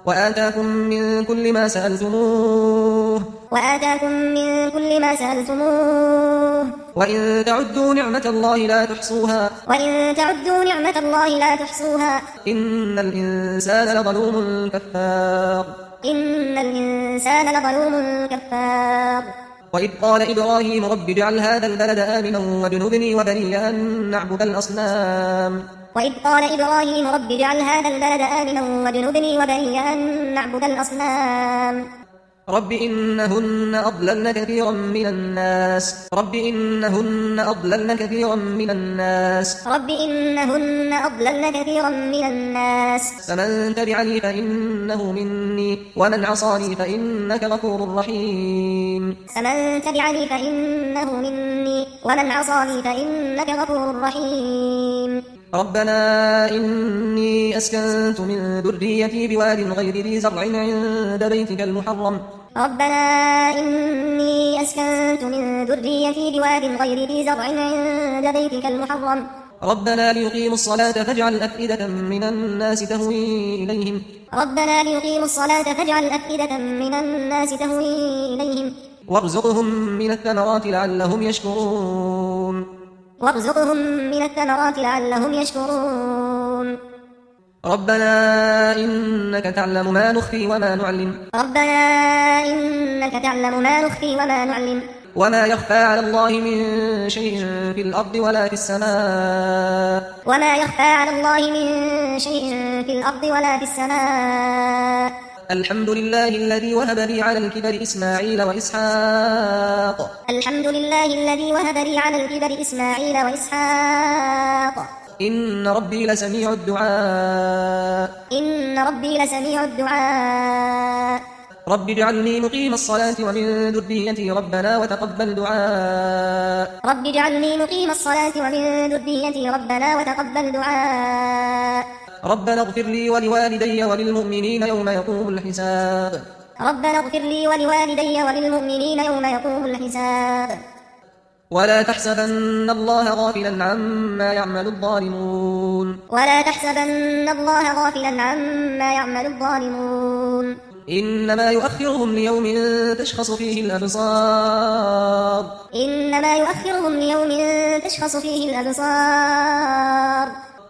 وآتاكم من كل ما سألتموه وإن تعدوا نعمة الله لا تحصوها إن الإنسان لظلوم كفار وإذ قال إبراهيم رب اجعل هذا البلد آمنا واجنبني وبني أن نعبد الأصنام رب إنهن أضللن كثيرا من الناس فمن تبعني فإنه مني ومن عصاني فإنك غفور رحيم ربنا إني أسكنت من ذريتي بواد غير ذي زرع عند بيتك المحرم ربنا ليقيموا الصلاة فاجعل أفئدة من الناس تهوي إليهم وارزقهم من الثمرات لعلهم يشكرون ربنا إنك تعلم ما نخفي وما نعلن وما يخفى على الله من شيء في الأرض ولا في السماء الحمد لله الذي وهب لي على الكبر إسماعيل وإسحاق إن ربي لسميع الدعاء رب اجعلني مقيم الصلاة ومن ذريتي ربنا وتقبل دعاء ربنا اغفر لي ولوالدي وللمؤمنين يوم يقوم الحساب ولا تحسبن الله غافلا عما يعمل الظالمون إنما يؤخرهم ليوم تشخص فيه الأبصار